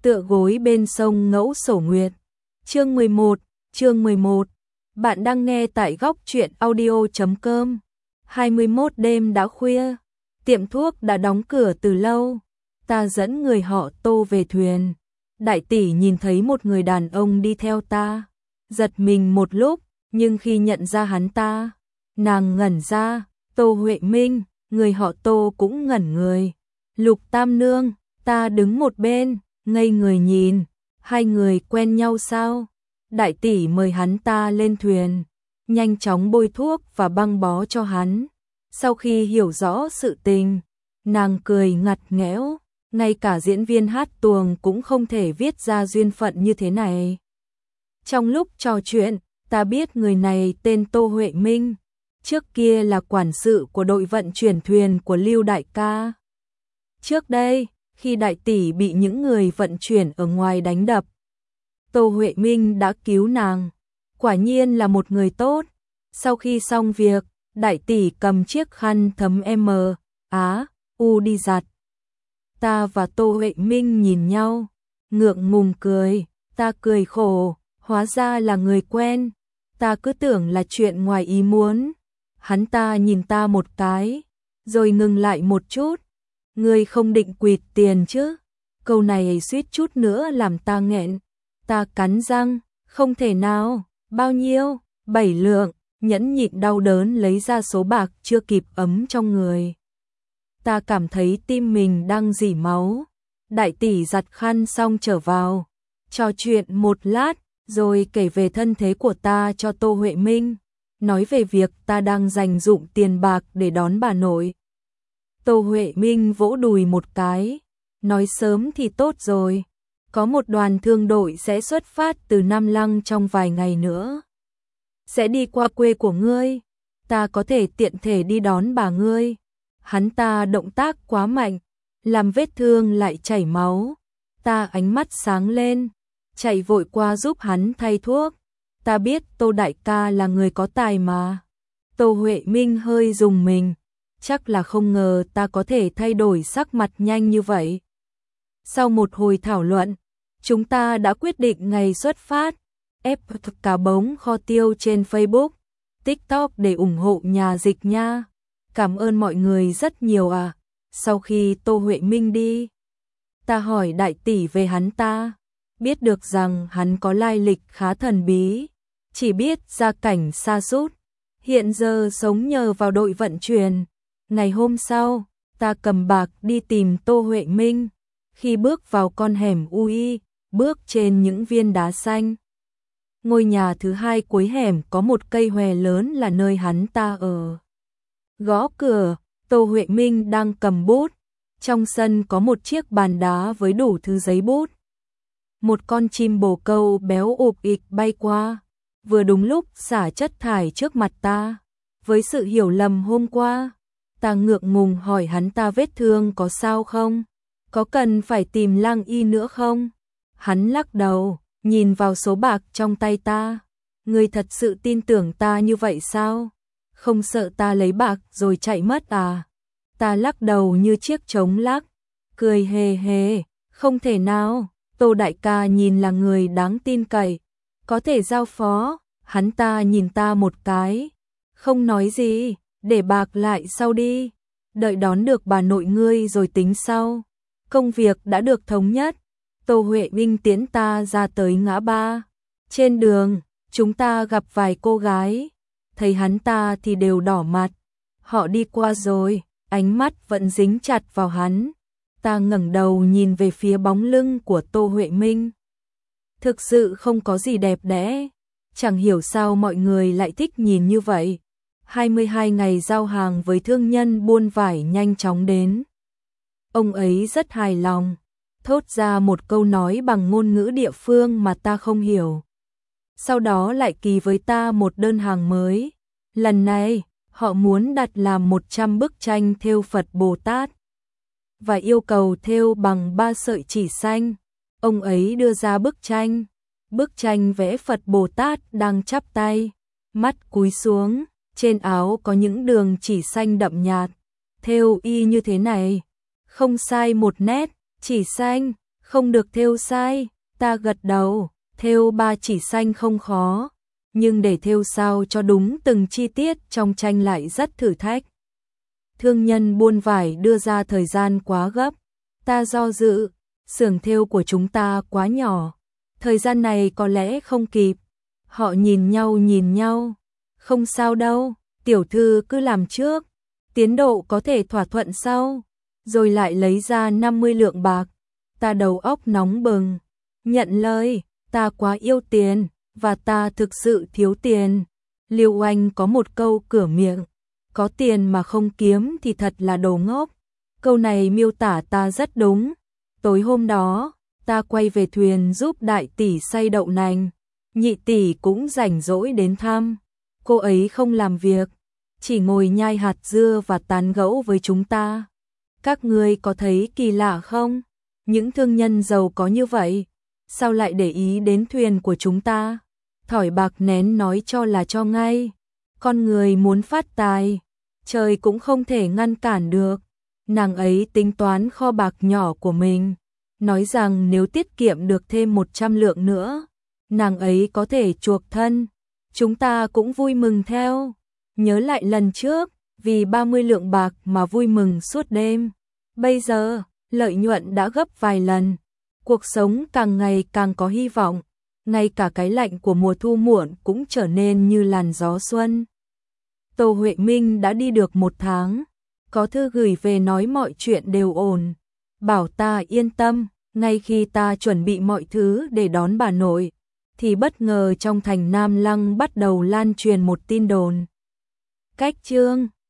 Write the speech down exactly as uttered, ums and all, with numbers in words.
tựa gối bên sông ngẫu sổ nguyệt. Chương mười một, chương mười một. Bạn đang nghe tại góc truyện audio chấm com. hai mươi mốt đêm đã khuya, tiệm thuốc đã đóng cửa từ lâu. Ta dẫn người họ Tô về thuyền. Đại tỷ nhìn thấy một người đàn ông đi theo ta, giật mình một lúc, nhưng khi nhận ra hắn ta, nàng ngẩn ra. Tô Huệ Minh, người họ Tô cũng ngẩn người. Lục Tam Nương, ta đứng một bên, ngây người nhìn. Hai người quen nhau sao? Đại tỷ mời hắn ta lên thuyền, nhanh chóng bôi thuốc và băng bó cho hắn. Sau khi hiểu rõ sự tình, nàng cười ngặt nghẽo, ngay cả diễn viên hát tuồng cũng không thể viết ra duyên phận như thế này. Trong lúc trò chuyện, ta biết người này tên Tô Huệ Minh, trước kia là quản sự của đội vận chuyển thuyền của Lưu đại ca. Trước đây, khi đại tỷ bị những người vận chuyển ở ngoài đánh đập, Tô Huệ Minh đã cứu nàng, quả nhiên là một người tốt. Sau khi xong việc, đại tỷ cầm chiếc khăn thấm M, Á, U đi giặt. Ta và Tô Huệ Minh nhìn nhau, ngượng ngùng cười, ta cười khổ, hóa ra là người quen, ta cứ tưởng là chuyện ngoài ý muốn. Hắn ta nhìn ta một cái, rồi ngừng lại một chút. Ngươi không định quỵt tiền chứ? Câu này suýt chút nữa làm ta nghẹn. Ta cắn răng, không thể nào. Bao nhiêu? Bảy lượng. Nhẫn nhịn đau đớn lấy ra số bạc chưa kịp ấm trong người. Ta cảm thấy tim mình đang rỉ máu. Đại tỷ giặt khăn xong trở vào, trò chuyện một lát, rồi kể về thân thế của ta cho Tô Huệ Minh, nói về việc ta đang dành dụm tiền bạc để đón bà nội. Tô Huệ Minh vỗ đùi một cái, nói sớm thì tốt rồi, có một đoàn thương đội sẽ xuất phát từ Nam Lăng trong vài ngày nữa. Sẽ đi qua quê của ngươi, ta có thể tiện thể đi đón bà ngươi. Hắn ta động tác quá mạnh, làm vết thương lại chảy máu. Ta ánh mắt sáng lên, chạy vội qua giúp hắn thay thuốc. Ta biết Tô đại ca là người có tài mà. Tô Huệ Minh hơi rùng mình, chắc là không ngờ ta có thể thay đổi sắc mặt nhanh như vậy. Sau một hồi thảo luận, chúng ta đã quyết định ngày xuất phát. Ép cả bóng kho tiêu trên Facebook, TikTok để ủng hộ nhà dịch nha. Cảm ơn mọi người rất nhiều à. Sau khi Tô Huệ Minh đi, ta hỏi đại tỷ về hắn ta, biết được rằng hắn có lai lịch khá thần bí, chỉ biết gia cảnh sa sút, hiện giờ sống nhờ vào đội vận chuyển. Ngày hôm sau, ta cầm bạc đi tìm Tô Huệ Minh. Khi bước vào con hẻm ui, bước trên những viên đá xanh, ngôi nhà thứ hai cuối hẻm có một cây hòe lớn là nơi hắn ta ở. Gõ cửa, Tô Huệ Minh đang cầm bút. Trong sân có một chiếc bàn đá với đủ thứ giấy bút. Một con chim bồ câu béo ụp ịch bay qua, vừa đúng lúc xả chất thải trước mặt ta. Với sự hiểu lầm hôm qua, ta ngượng ngùng hỏi hắn ta vết thương có sao không? Có cần phải tìm lang y nữa không? Hắn lắc đầu, nhìn vào số bạc trong tay ta. Ngươi thật sự tin tưởng ta như vậy sao? Không sợ ta lấy bạc rồi chạy mất à? Ta lắc đầu như chiếc trống lắc, cười hề hề, không thể nào. Tô đại ca nhìn là người đáng tin cậy, có thể giao phó. Hắn ta nhìn ta một cái, không nói gì, để bạc lại sau đi, đợi đón được bà nội ngươi rồi tính sau. Công việc đã được thống nhất. Tô Huệ Minh tiễn ta ra tới ngã ba. Trên đường, chúng ta gặp vài cô gái, thấy hắn ta thì đều đỏ mặt. Họ đi qua rồi, ánh mắt vẫn dính chặt vào hắn. Ta ngẩng đầu nhìn về phía bóng lưng của Tô Huệ Minh. Thực sự không có gì đẹp đẽ, chẳng hiểu sao mọi người lại thích nhìn như vậy. hai mươi hai ngày giao hàng với thương nhân buôn vải nhanh chóng đến. Ông ấy rất hài lòng, thốt ra một câu nói bằng ngôn ngữ địa phương mà ta không hiểu. Sau đó lại ký với ta một đơn hàng mới. Lần này, họ muốn đặt làm một trăm bức tranh thêu Phật Bồ Tát và yêu cầu thêu bằng ba sợi chỉ xanh. Ông ấy đưa ra bức tranh. Bức tranh vẽ Phật Bồ Tát đang chắp tay, mắt cúi xuống, trên áo có những đường chỉ xanh đậm nhạt, thêu y như thế này, không sai một nét, chỉ xanh, Không được thêu sai, ta gật đầu, thêu ba chỉ xanh không khó, nhưng để thêu sao cho đúng từng chi tiết trong tranh lại rất thử thách. Thương nhân buôn vải đưa ra thời gian quá gấp, ta do dự, xưởng thêu của chúng ta quá nhỏ, thời gian này có lẽ không kịp. Họ nhìn nhau nhìn nhau, không sao đâu, tiểu thư cứ làm trước, tiến độ có thể thỏa thuận sau, rồi lại lấy ra năm mươi lượng bạc. Ta đầu óc nóng bừng, nhận lời, ta quá yêu tiền, và ta thực sự thiếu tiền. Liêu Oanh có một câu cửa miệng, có tiền mà không kiếm thì thật là đồ ngốc. Câu này miêu tả ta rất đúng. Tối hôm đó, ta quay về thuyền giúp đại tỷ xay đậu nành, nhị tỷ cũng rảnh rỗi đến thăm. Cô ấy không làm việc, chỉ ngồi nhai hạt dưa và tán gẫu với chúng ta. Các ngươi có thấy kỳ lạ không? Những thương nhân giàu có như vậy, sao lại để ý đến thuyền của chúng ta? Thỏi bạc nén nói cho là cho ngay. Con người muốn phát tài, trời cũng không thể ngăn cản được. Nàng ấy tính toán kho bạc nhỏ của mình, nói rằng nếu tiết kiệm được thêm một trăm lượng nữa, nàng ấy có thể chuộc thân. Chúng ta cũng vui mừng theo. Nhớ lại lần trước, vì ba mươi lượng bạc mà vui mừng suốt đêm. Bây giờ, lợi nhuận đã gấp vài lần. Cuộc sống càng ngày càng có hy vọng. Ngay cả cái lạnh của mùa thu muộn cũng trở nên như làn gió xuân. Tô Huệ Minh đã đi được một tháng. Có thư gửi về nói mọi chuyện đều ổn. Bảo ta yên tâm, ngay khi ta chuẩn bị mọi thứ để đón bà nội, thì bất ngờ trong thành Nam Lăng bắt đầu lan truyền một tin đồn. Cách chương